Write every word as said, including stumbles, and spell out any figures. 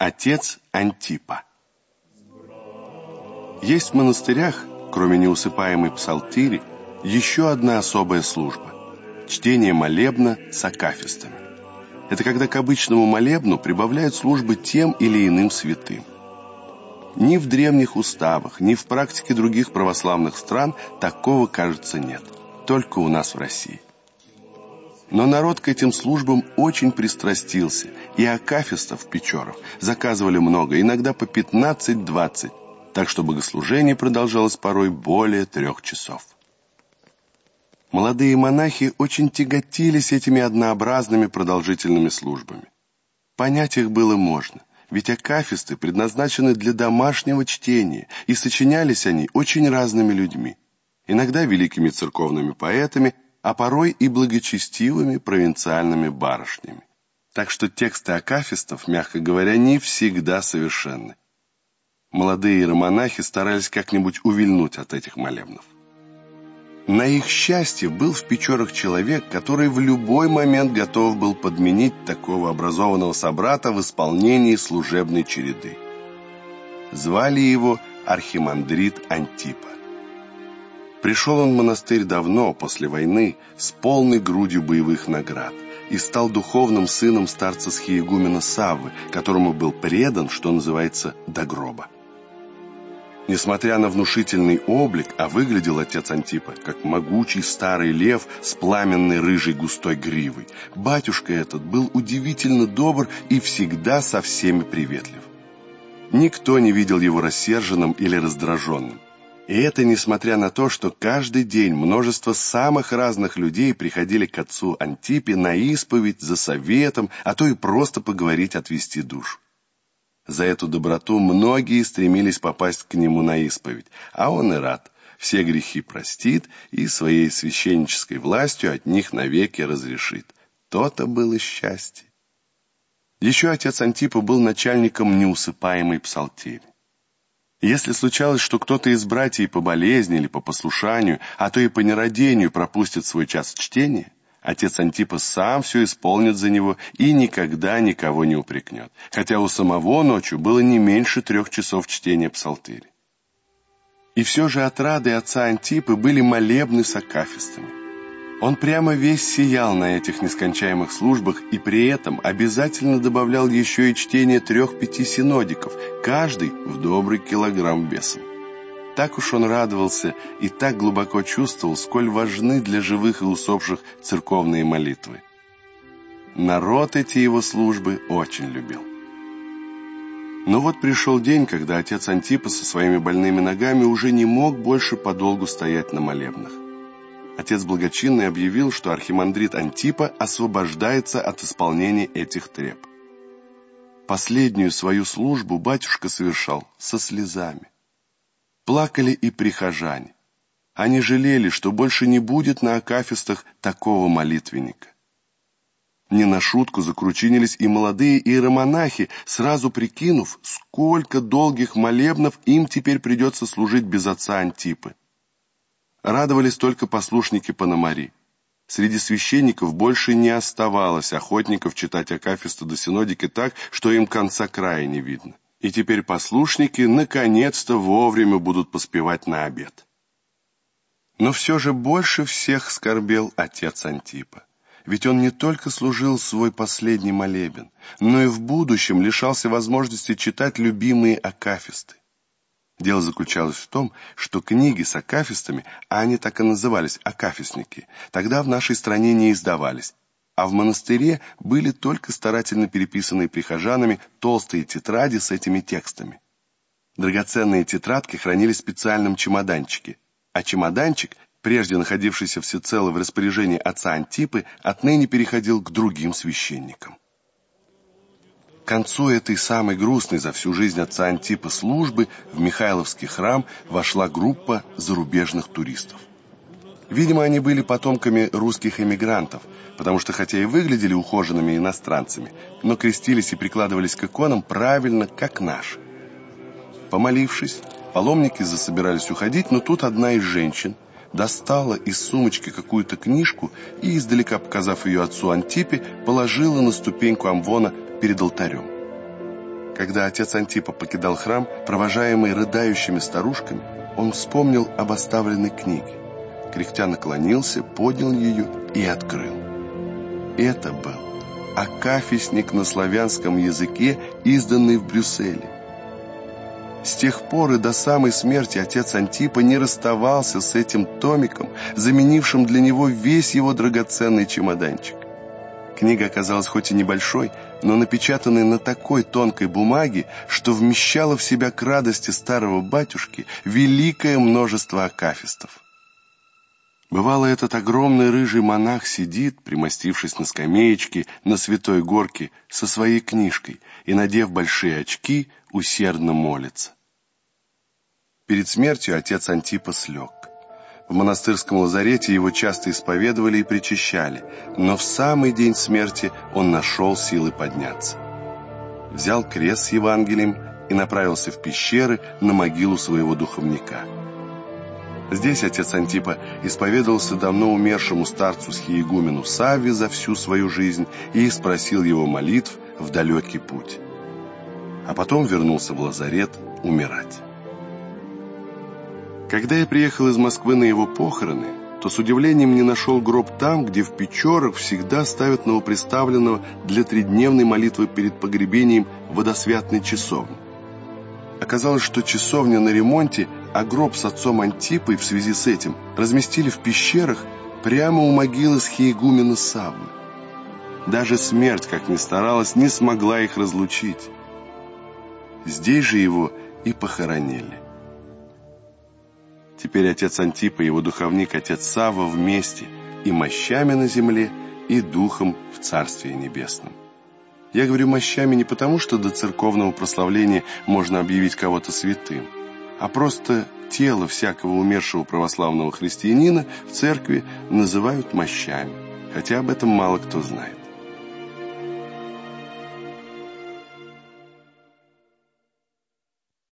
Отец Антипа. Есть в монастырях, кроме неусыпаемой псалтири, еще одна особая служба – чтение молебна с акафистами. Это когда к обычному молебну прибавляют службы тем или иным святым. Ни в древних уставах, ни в практике других православных стран такого, кажется, нет. Только у нас в России. Но народ к этим службам очень пристрастился, и акафистов, печоров, заказывали много, иногда по пятнадцать-двадцать, так что богослужение продолжалось порой более трех часов. Молодые монахи очень тяготились этими однообразными продолжительными службами. Понять их было можно, ведь акафисты предназначены для домашнего чтения, и сочинялись они очень разными людьми, иногда великими церковными поэтами, а порой и благочестивыми провинциальными барышнями. Так что тексты акафистов, мягко говоря, не всегда совершенны. Молодые иеромонахи старались как-нибудь увильнуть от этих молебнов. На их счастье был в Печорах человек, который в любой момент готов был подменить такого образованного собрата в исполнении служебной череды. Звали его архимандрит Антипа. Пришел он в монастырь давно, после войны, с полной грудью боевых наград, и стал духовным сыном старца-схиегумена Саввы, которому был предан, что называется, до гроба. Несмотря на внушительный облик, а выглядел отец Антипа, как могучий старый лев с пламенной рыжей густой гривой, батюшка этот был удивительно добр и всегда со всеми приветлив. Никто не видел его рассерженным или раздраженным. И это несмотря на то, что каждый день множество самых разных людей приходили к отцу Антипе на исповедь, за советом, а то и просто поговорить, отвести душу. За эту доброту многие стремились попасть к нему на исповедь, а он и рад, все грехи простит и своей священнической властью от них навеки разрешит. То-то было счастье. Еще отец Антипа был начальником неусыпаемой псалтири. Если случалось, что кто-то из братьев по болезни или по послушанию, а то и по нерадению пропустит свой час чтения, отец Антипа сам все исполнит за него и никогда никого не упрекнет, хотя у самого ночью было не меньше трех часов чтения псалтири. И все же отрады отца Антипы были молебны с акафистами. Он прямо весь сиял на этих нескончаемых службах и при этом обязательно добавлял еще и чтение трех-пяти синодиков, каждый в добрый килограмм весом. Так уж он радовался и так глубоко чувствовал, сколь важны для живых и усопших церковные молитвы. Народ эти его службы очень любил. Но вот пришел день, когда отец Антипа со своими больными ногами уже не мог больше подолгу стоять на молебнах. Отец Благочинный объявил, что архимандрит Антипа освобождается от исполнения этих треб. Последнюю свою службу батюшка совершал со слезами. Плакали и прихожане. Они жалели, что больше не будет на акафистах такого молитвенника. Не на шутку закручинились и молодые иеромонахи, сразу прикинув, сколько долгих молебнов им теперь придется служить без отца Антипы. Радовались только послушники Пономари. Среди священников больше не оставалось охотников читать акафисты до синодики так, что им конца края не видно. И теперь послушники наконец-то вовремя будут поспевать на обед. Но все же больше всех скорбел отец Антипа. Ведь он не только служил свой последний молебен, но и в будущем лишался возможности читать любимые акафисты. Дело заключалось в том, что книги с акафистами, а они так и назывались акафистники, тогда в нашей стране не издавались, а в монастыре были только старательно переписанные прихожанами толстые тетради с этими текстами. Драгоценные тетрадки хранились в специальном чемоданчике, а чемоданчик, прежде находившийся всецело в распоряжении отца Антипы, отныне переходил к другим священникам. К концу этой самой грустной за всю жизнь отца Антипы службы в Михайловский храм вошла группа зарубежных туристов. Видимо, они были потомками русских эмигрантов, потому что хотя и выглядели ухоженными иностранцами, но крестились и прикладывались к иконам правильно, как наши. Помолившись, паломники засобирались уходить, но тут одна из женщин достала из сумочки какую-то книжку и, издалека показав ее отцу Антипе, положила на ступеньку амвона перед алтарем. Когда отец Антипа покидал храм, провожаемый рыдающими старушками, он вспомнил об оставленной книге. Кряхтя наклонился, поднял ее и открыл. Это был акафистник на славянском языке, изданный в Брюсселе. С тех пор и до самой смерти отец Антипа не расставался с этим томиком, заменившим для него весь его драгоценный чемоданчик. Книга оказалась хоть и небольшой, но напечатанной на такой тонкой бумаге, что вмещала в себя к радости старого батюшки великое множество акафистов. Бывало, этот огромный рыжий монах сидит, примостившись на скамеечке на Святой Горке со своей книжкой и, надев большие очки, усердно молится. Перед смертью отец Антипа слег. В монастырском лазарете его часто исповедовали и причащали, но в самый день смерти он нашел силы подняться. Взял крест с Евангелием и направился в пещеры на могилу своего духовника. Здесь отец Антипа исповедовался давно умершему старцу-схиегумену Савве за всю свою жизнь и спросил его молитв в далекий путь. А потом вернулся в лазарет умирать. Когда я приехал из Москвы на его похороны, то с удивлением не нашел гроб там, где в Печорах всегда ставят новоприставленного для тридневной молитвы перед погребением водосвятной часовни. Оказалось, что часовня на ремонте, а гроб с отцом Антипой в связи с этим разместили в пещерах прямо у могилы схиегумена Саввы. Даже смерть, как ни старалась, не смогла их разлучить. Здесь же его и похоронили. Теперь отец Антипа и его духовник отец Савва вместе и мощами на земле, и духом в Царстве Небесном. Я говорю мощами не потому, что до церковного прославления можно объявить кого-то святым, а просто тело всякого умершего православного христианина в церкви называют мощами, хотя об этом мало кто знает.